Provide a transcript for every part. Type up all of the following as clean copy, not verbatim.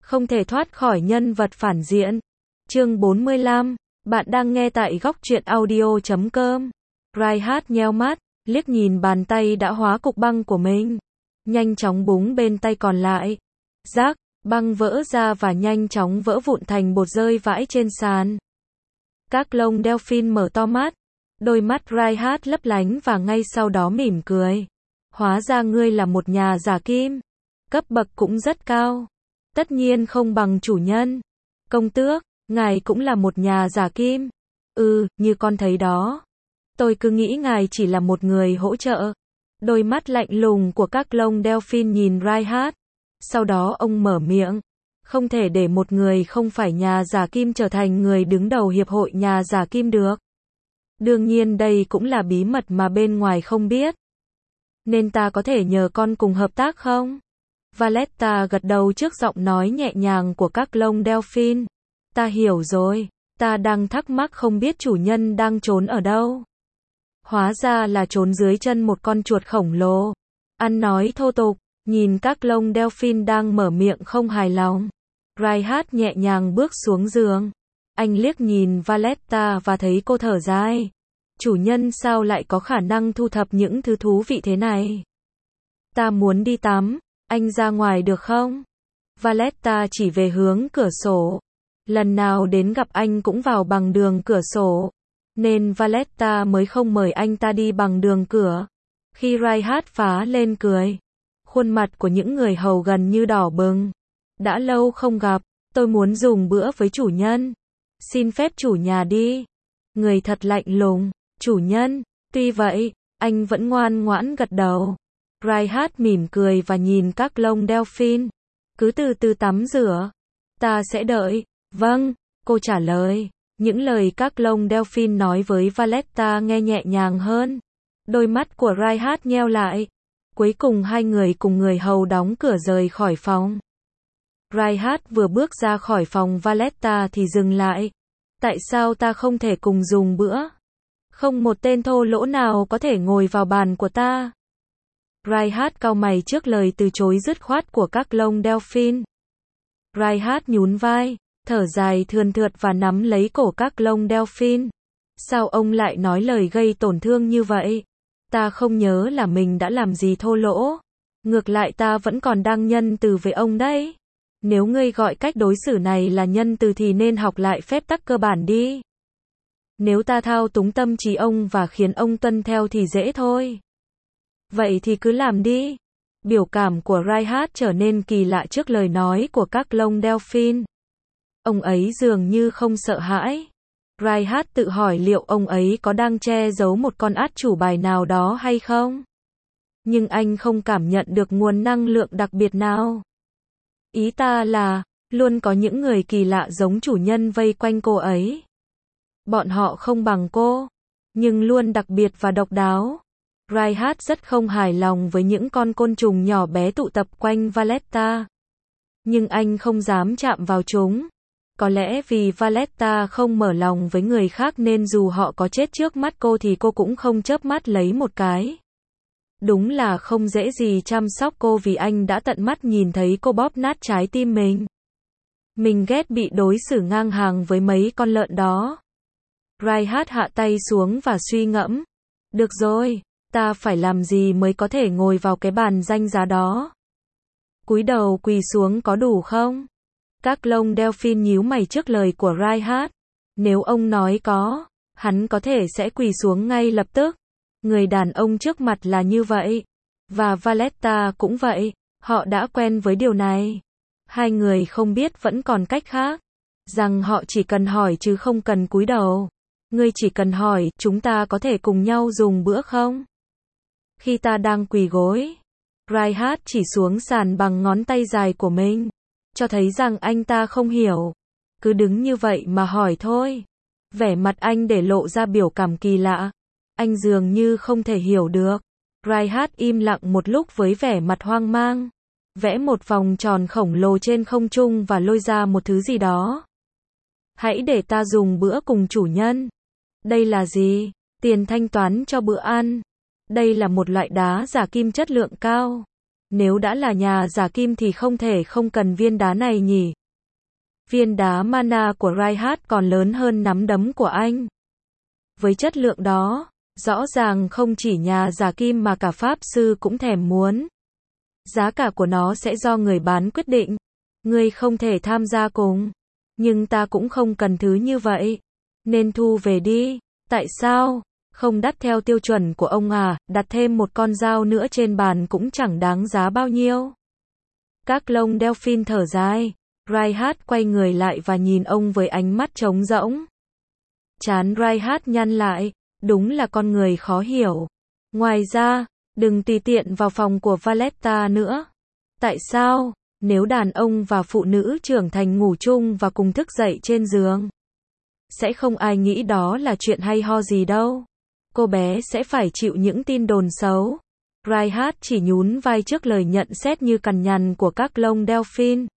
Không thể thoát khỏi nhân vật phản diện. Chương 45. Bạn đang nghe tại góc truyện audio.com. Reinhardt nheo mắt, liếc nhìn bàn tay đã hóa cục băng của mình. Nhanh chóng búng bên tay còn lại. Rác, băng vỡ ra và nhanh chóng vỡ vụn thành bột rơi vãi trên sàn. Các lông Delphine mở to mắt. Đôi mắt Reinhardt lấp lánh và ngay sau đó mỉm cười. Hóa ra ngươi là một nhà giả kim. Cấp bậc cũng rất cao. Tất nhiên không bằng chủ nhân. Công tước, ngài cũng là một nhà giả kim. Như con thấy đó. Tôi cứ nghĩ ngài chỉ là một người hỗ trợ. Đôi mắt lạnh lùng của các lông Delphine nhìn Reinhardt. Sau đó ông mở miệng. Không thể để một người không phải nhà giả kim trở thành người đứng đầu hiệp hội nhà giả kim được. Đương nhiên đây cũng là bí mật mà bên ngoài không biết. Nên ta có thể nhờ con cùng hợp tác không? Valletta gật đầu trước giọng nói nhẹ nhàng của các lông Delphine. Ta hiểu rồi, ta đang thắc mắc không biết chủ nhân đang trốn ở đâu. Hóa ra là trốn dưới chân một con chuột khổng lồ. Ăn nói thô tục, nhìn các lông Delphine đang mở miệng không hài lòng. Reinhardt nhẹ nhàng bước xuống giường. Anh liếc nhìn Valletta và thấy cô thở dài. Chủ nhân sao lại có khả năng thu thập những thứ thú vị thế này? Ta muốn đi tắm, anh ra ngoài được không? Valletta chỉ về hướng cửa sổ. Lần nào đến gặp anh cũng vào bằng đường cửa sổ. Nên Valletta mới không mời anh ta đi bằng đường cửa. Khi Reinhardt phá lên cười. Khuôn mặt của những người hầu gần như đỏ bừng. Đã lâu không gặp, tôi muốn dùng bữa với chủ nhân. Xin phép chủ nhà đi. Người thật lạnh lùng. Chủ nhân, tuy vậy, anh vẫn ngoan ngoãn gật đầu. Reinhardt mỉm cười và nhìn các lông Delphine. Cứ từ từ tắm rửa. Ta sẽ đợi. Vâng, cô trả lời. Những lời các lông Delphine nói với Valletta nghe nhẹ nhàng hơn. Đôi mắt của Reinhardt nheo lại. Cuối cùng hai người cùng người hầu đóng cửa rời khỏi phòng. Reinhardt vừa bước ra khỏi phòng Valletta thì dừng lại. Tại sao ta không thể cùng dùng bữa? Không một tên thô lỗ nào có thể ngồi vào bàn của ta. Reinhardt cau mày trước lời từ chối dứt khoát của các lông Delphine. Reinhardt nhún vai, thở dài thườn thượt và nắm lấy cổ các lông Delphine. Sao ông lại nói lời gây tổn thương như vậy? Ta không nhớ là mình đã làm gì thô lỗ. Ngược lại ta vẫn còn đang nhân từ với ông đấy. Nếu ngươi gọi cách đối xử này là nhân từ thì nên học lại phép tắc cơ bản đi. Nếu ta thao túng tâm trí ông và khiến ông tuân theo thì dễ thôi. Vậy thì cứ làm đi. Biểu cảm của Reinhardt trở nên kỳ lạ trước lời nói của các lông Delphine. Ông ấy dường như không sợ hãi. Reinhardt tự hỏi liệu ông ấy có đang che giấu một con át chủ bài nào đó hay không? Nhưng anh không cảm nhận được nguồn năng lượng đặc biệt nào. Ý ta là, luôn có những người kỳ lạ giống chủ nhân vây quanh cô ấy. Bọn họ không bằng cô, nhưng luôn đặc biệt và độc đáo. Reinhardt rất không hài lòng với những con côn trùng nhỏ bé tụ tập quanh Valletta. Nhưng anh không dám chạm vào chúng. Có lẽ vì Valletta không mở lòng với người khác nên dù họ có chết trước mắt cô thì cô cũng không chớp mắt lấy một cái. Đúng là không dễ gì chăm sóc cô vì anh đã tận mắt nhìn thấy cô bóp nát trái tim mình. Mình ghét bị đối xử ngang hàng với mấy con lợn đó. Reinhardt hạ tay xuống và suy ngẫm. Được rồi, ta phải làm gì mới có thể ngồi vào cái bàn danh giá đó? Cúi đầu quỳ xuống có đủ không? Các lông Delphine nhíu mày trước lời của Reinhardt. Nếu ông nói có, hắn có thể sẽ quỳ xuống ngay lập tức. Người đàn ông trước mặt là như vậy. Và Valletta cũng vậy. Họ đã quen với điều này. Hai người không biết vẫn còn cách khác. Rằng họ chỉ cần hỏi chứ không cần cúi đầu. Ngươi chỉ cần hỏi, chúng ta có thể cùng nhau dùng bữa không? Khi ta đang quỳ gối, Reinhardt chỉ xuống sàn bằng ngón tay dài của mình. Cho thấy rằng anh ta không hiểu. Cứ đứng như vậy mà hỏi thôi. Vẻ mặt anh để lộ ra biểu cảm kỳ lạ. Anh dường như không thể hiểu được. Reinhardt im lặng một lúc với vẻ mặt hoang mang. Vẽ một vòng tròn khổng lồ trên không trung và lôi ra một thứ gì đó. Hãy để ta dùng bữa cùng chủ nhân. Đây là gì? Tiền thanh toán cho bữa ăn. Đây là một loại đá giả kim chất lượng cao. nếu đã là nhà giả kim thì không thể không cần viên đá này nhỉ. Viên đá mana của Reinhardt còn lớn hơn nắm đấm của anh. Với chất lượng đó, rõ ràng không chỉ nhà giả kim mà cả pháp sư cũng thèm muốn. Giá cả của nó sẽ do người bán quyết định. Ngươi không thể tham gia cùng. Nhưng ta cũng không cần thứ như vậy. Nên thu về đi. Tại sao? Không đắt theo tiêu chuẩn của ông à, đặt thêm một con dao nữa trên bàn cũng chẳng đáng giá bao nhiêu. Các lông Delphine thở dài. Reinhardt quay người lại và nhìn ông với ánh mắt trống rỗng. Trán Reinhardt nhăn lại. Đúng là con người khó hiểu. Ngoài ra, đừng tùy tiện vào phòng của Valletta nữa. Tại sao? Nếu đàn ông và phụ nữ trưởng thành ngủ chung và cùng thức dậy trên giường, sẽ không ai nghĩ đó là chuyện hay ho gì đâu. Cô bé sẽ phải chịu những tin đồn xấu. Reinhardt chỉ nhún vai trước lời nhận xét như cằn nhằn của các lông Delphine.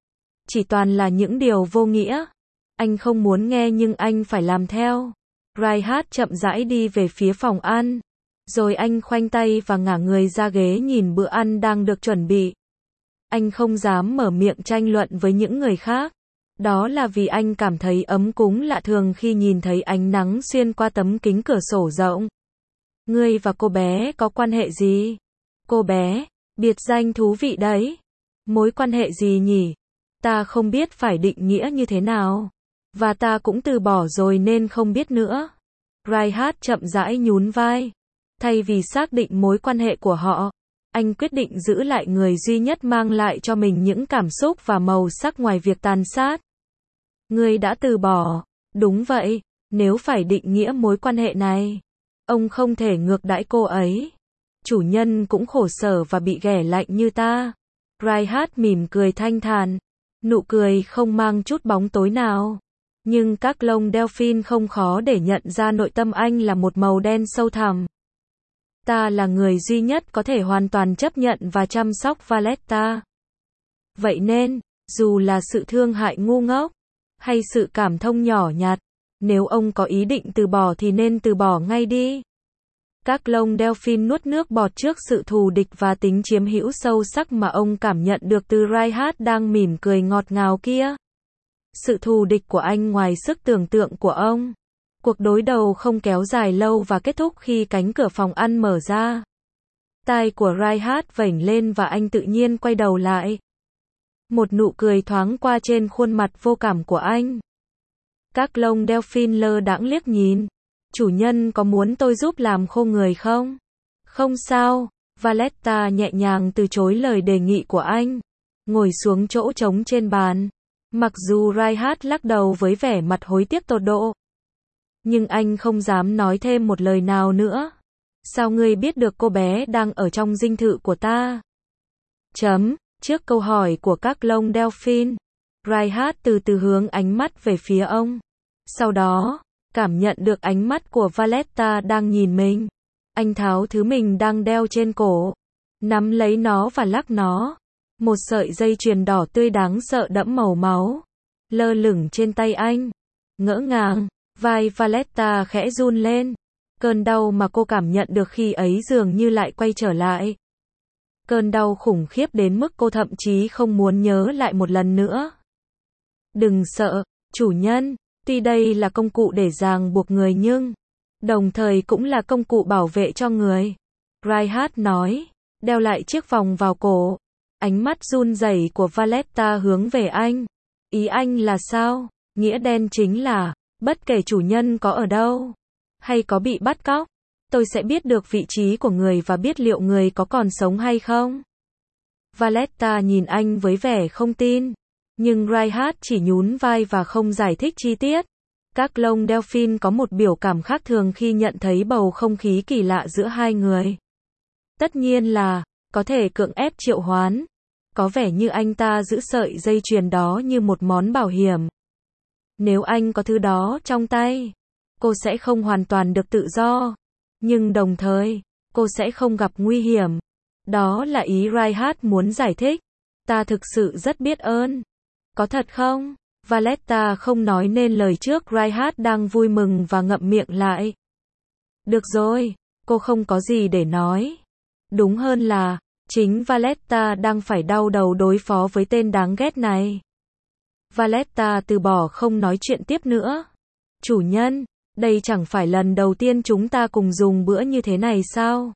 Chỉ toàn là những điều vô nghĩa. Anh không muốn nghe nhưng anh phải làm theo. Reinhardt chậm rãi đi về phía phòng ăn. Rồi anh khoanh tay và ngả người ra ghế nhìn bữa ăn đang được chuẩn bị. Anh không dám mở miệng tranh luận với những người khác. Đó là vì anh cảm thấy ấm cúng lạ thường khi nhìn thấy ánh nắng xuyên qua tấm kính cửa sổ rộng. Ngươi và cô bé có quan hệ gì? Cô bé, biệt danh thú vị đấy. Mối quan hệ gì nhỉ? Ta không biết phải định nghĩa như thế nào. Và ta cũng từ bỏ rồi nên không biết nữa. Reinhardt chậm rãi nhún vai. Thay vì xác định mối quan hệ của họ, anh quyết định giữ lại người duy nhất mang lại cho mình những cảm xúc và màu sắc ngoài việc tàn sát. Ngươi đã từ bỏ. Đúng vậy, nếu phải định nghĩa mối quan hệ này, ông không thể ngược đãi cô ấy. Chủ nhân cũng khổ sở và bị ghẻ lạnh như ta. Reinhardt mỉm cười thanh thản. Nụ cười không mang chút bóng tối nào. Nhưng các lông Delphine không khó để nhận ra nội tâm anh là một màu đen sâu thẳm. Ta là người duy nhất có thể hoàn toàn chấp nhận và chăm sóc Valletta. Vậy nên, dù là sự thương hại ngu ngốc, hay sự cảm thông nhỏ nhặt, nếu ông có ý định từ bỏ thì nên từ bỏ ngay đi. Các lông Delphine nuốt nước bọt trước sự thù địch và tính chiếm hữu sâu sắc mà ông cảm nhận được từ Reinhardt đang mỉm cười ngọt ngào kia. Sự thù địch của anh ngoài sức tưởng tượng của ông. Cuộc đối đầu không kéo dài lâu và kết thúc khi cánh cửa phòng ăn mở ra. Tai của Reinhardt vểnh lên và anh tự nhiên quay đầu lại. Một nụ cười thoáng qua trên khuôn mặt vô cảm của anh. Các lông Delphine lơ đãng liếc nhìn. Chủ nhân có muốn tôi giúp làm khô người không? Không sao. Valletta nhẹ nhàng từ chối lời đề nghị của anh. Ngồi xuống chỗ trống trên bàn. Mặc dù Reinhardt lắc đầu với vẻ mặt hối tiếc tột độ. Nhưng anh không dám nói thêm một lời nào nữa. Sao ngươi biết được cô bé đang ở trong dinh thự của ta? Trước câu hỏi của các lông Delphine, Reinhardt từ từ hướng ánh mắt về phía ông. Sau đó, cảm nhận được ánh mắt của Valletta đang nhìn mình. Anh tháo thứ mình đang đeo trên cổ. Nắm lấy nó và lắc nó. Một sợi dây chuyền đỏ tươi đáng sợ đẫm màu máu. Lơ lửng trên tay anh. Ngỡ ngàng, vai Valletta khẽ run lên. Cơn đau mà cô cảm nhận được khi ấy dường như lại quay trở lại. Cơn đau khủng khiếp đến mức cô thậm chí không muốn nhớ lại một lần nữa. Đừng sợ, chủ nhân. Tuy đây là công cụ để ràng buộc người nhưng đồng thời cũng là công cụ bảo vệ cho người. Reinhardt nói, đeo lại chiếc vòng vào cổ. Ánh mắt run rẩy của Valletta hướng về anh. Ý anh là sao? Nghĩa đen chính là, bất kể chủ nhân có ở đâu, hay có bị bắt cóc, tôi sẽ biết được vị trí của người và biết liệu người có còn sống hay không. Valletta nhìn anh với vẻ không tin. Nhưng Reinhardt chỉ nhún vai và không giải thích chi tiết. Các lông Delphine có một biểu cảm khác thường khi nhận thấy bầu không khí kỳ lạ giữa hai người. Tất nhiên là, có thể cưỡng ép triệu hoán. Có vẻ như anh ta giữ sợi dây chuyền đó như một món bảo hiểm. Nếu anh có thứ đó trong tay, cô sẽ không hoàn toàn được tự do. Nhưng đồng thời, cô sẽ không gặp nguy hiểm. Đó là ý Reinhardt muốn giải thích. Ta thực sự rất biết ơn. Có thật không? Valletta không nói nên lời trước Reinhardt đang vui mừng và ngậm miệng lại. Được rồi, cô không có gì để nói. Đúng hơn là, Chính Valletta đang phải đau đầu đối phó với tên đáng ghét này. Valletta từ bỏ không nói chuyện tiếp nữa. Chủ nhân, đây chẳng phải lần đầu tiên chúng ta cùng dùng bữa như thế này sao?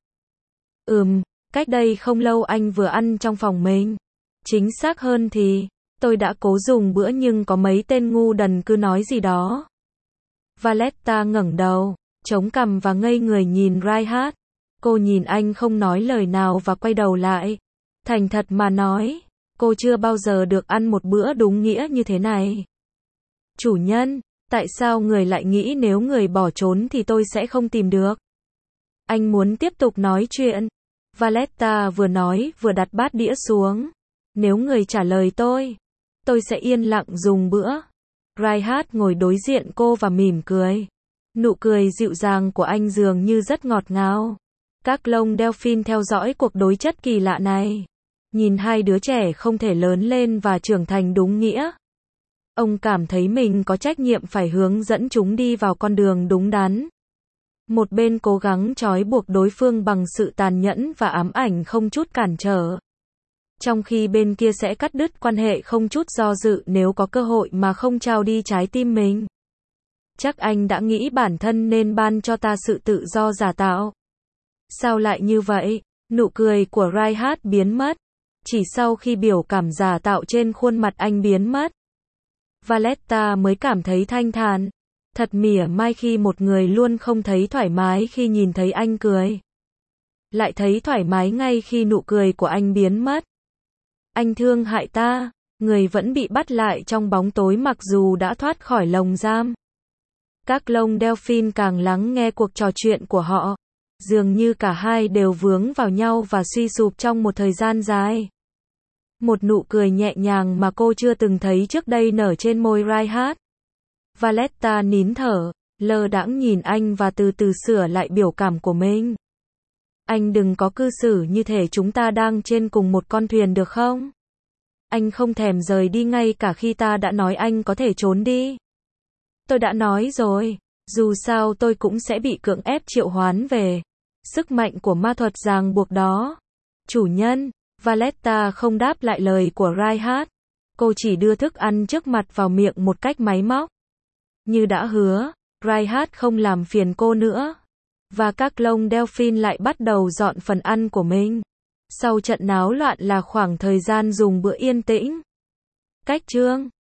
Cách đây không lâu anh vừa ăn trong phòng mình. Chính xác hơn thì, tôi đã cố dùng bữa nhưng có mấy tên ngu đần cứ nói gì đó. Valletta ngẩng đầu, chống cằm và ngây người nhìn Reinhardt. Cô nhìn anh không nói lời nào và quay đầu lại. Thành thật mà nói, cô chưa bao giờ được ăn một bữa đúng nghĩa như thế này. Chủ nhân, tại sao người lại nghĩ nếu người bỏ trốn thì tôi sẽ không tìm được? Anh muốn tiếp tục nói chuyện. Valletta vừa nói vừa đặt bát đĩa xuống. Nếu người trả lời tôi sẽ yên lặng dùng bữa. Reinhardt ngồi đối diện cô và mỉm cười. Nụ cười dịu dàng của anh dường như rất ngọt ngào. Các lông Delphine theo dõi cuộc đối chất kỳ lạ này. Nhìn hai đứa trẻ không thể lớn lên và trưởng thành đúng nghĩa. Ông cảm thấy mình có trách nhiệm phải hướng dẫn chúng đi vào con đường đúng đắn. Một bên cố gắng trói buộc đối phương bằng sự tàn nhẫn và ám ảnh không chút cản trở. Trong khi bên kia sẽ cắt đứt quan hệ không chút do dự nếu có cơ hội mà không trao đi trái tim mình. Chắc anh đã nghĩ bản thân nên ban cho ta sự tự do giả tạo. Sao lại như vậy? Nụ cười của Reinhardt biến mất. Chỉ sau khi biểu cảm giả tạo trên khuôn mặt anh biến mất, Valletta mới cảm thấy thanh thản. Thật mỉa mai khi một người luôn không thấy thoải mái khi nhìn thấy anh cười. Lại thấy thoải mái ngay khi nụ cười của anh biến mất. Anh thương hại ta. Người vẫn bị bắt lại trong bóng tối mặc dù đã thoát khỏi lồng giam. Các lông Delphine càng lắng nghe cuộc trò chuyện của họ. Dường như cả hai đều vướng vào nhau và suy sụp trong một thời gian dài. Một nụ cười nhẹ nhàng mà cô chưa từng thấy trước đây nở trên môi Reinhardt. Valletta nín thở, lơ đãng nhìn anh và từ từ sửa lại biểu cảm của mình. Anh đừng có cư xử như thể chúng ta đang trên cùng một con thuyền được không? Anh không thèm rời đi ngay cả khi ta đã nói anh có thể trốn đi. Tôi đã nói rồi, dù sao tôi cũng sẽ bị cưỡng ép triệu hoán về. Sức mạnh của ma thuật ràng buộc đó. Chủ nhân, Valletta không đáp lại lời của Reinhardt. Cô chỉ đưa thức ăn trước mặt vào miệng một cách máy móc. Như đã hứa, Reinhardt không làm phiền cô nữa. Và các lông Delphine lại bắt đầu dọn phần ăn của mình. Sau trận náo loạn là khoảng thời gian dùng bữa yên tĩnh. Cách chương